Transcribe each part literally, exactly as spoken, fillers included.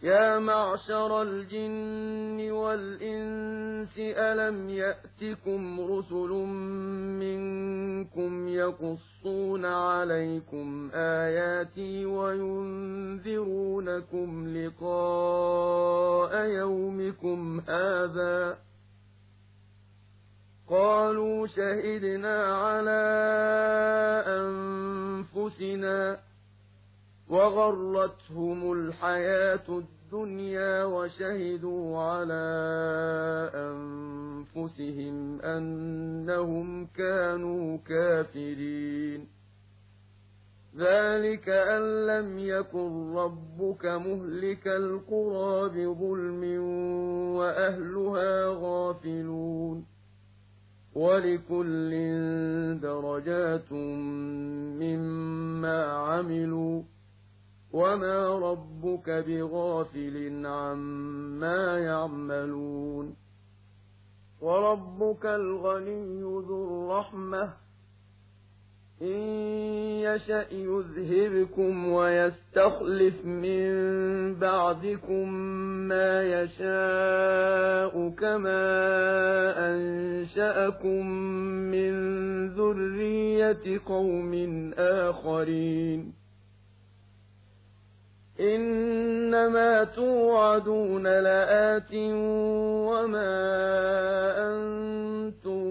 يا معشر الجن والإنس ألم يأتكم رسل منكم يقصون عليكم آياتي وينذرونكم لقاء يومكم هذا قالوا شهدنا على أنفسنا وغرتهم الحياة الدنيا وشهدوا على أنفسهم أنهم كانوا كافرين ذلك أن لم يكن ربك مهلك القرى بظلم وأهلها غافلون ولكل درجات مما عملوا وما ربك بغافل عما يعملون وربك الغني ذو الرحمة إن يشأ يذهبكم ويستخلف من بعدكم ما يشاء كما أنشأكم من ذرية قوم آخرين إنما توعدون لآت وما أنتم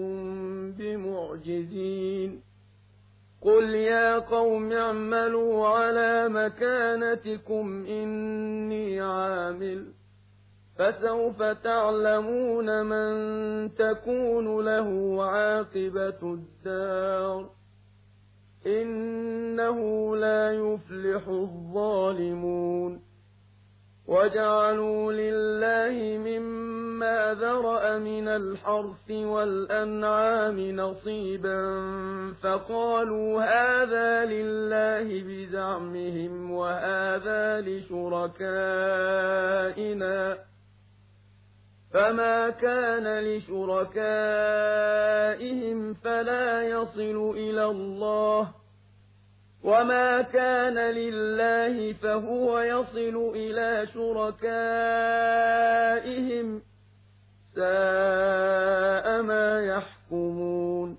بمعجزين قل يا قوم اعملوا على مكانتكم إني عامل فسوف تعلمون من تكون له عاقبة الدار إنه لا يفلح الظالمون وجعلوا لله مما ذرأ من الحرث والأنعام نصيبا فقالوا هذا لله بزعمهم وهذا لشركائنا فما كان لشركائهم فلا يصل إلى الله وما كان لله فهو يصل إلى شركائهم ساء ما يحكمون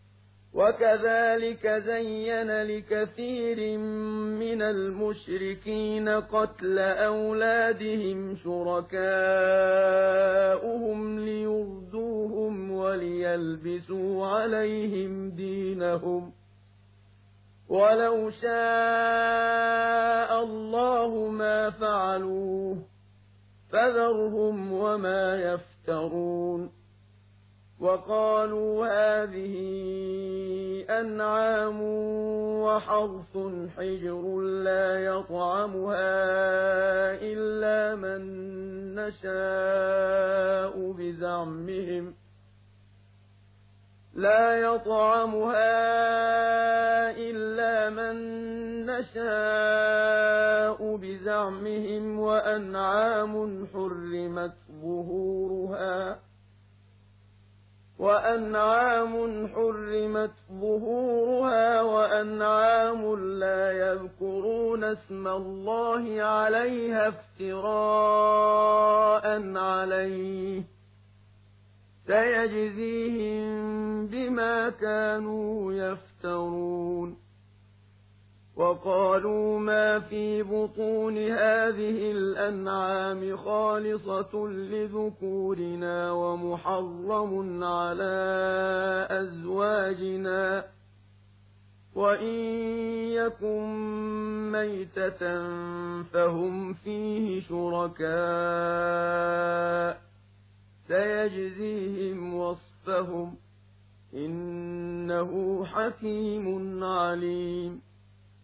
وكذلك زين لكثير من المشركين قتل أولادهم شركاؤهم ليردوهم وليلبسوا عليهم دينهم ولو شاء الله ما فعلوه فذرهم وما يفترون وقالوا هذه أنعام وحرث حجر لا يطعمها إلا من نشاء بزعمهم لا يطعمها إلا من نشاء بزعمهم وأنعام حرمت ظهورها وأنعام حرمت ظهورها وأنعام لا يذكرون اسم الله عليها افتراء عليه سيجزيهم بما كانوا يفترون وقالوا ما في بطون هذه الأنعام خالصة لذكورنا ومحرم على أزواجنا وإن يكن ميتة فهم فيه شركاء سيجزيهم وصفهم إنه حكيم عليم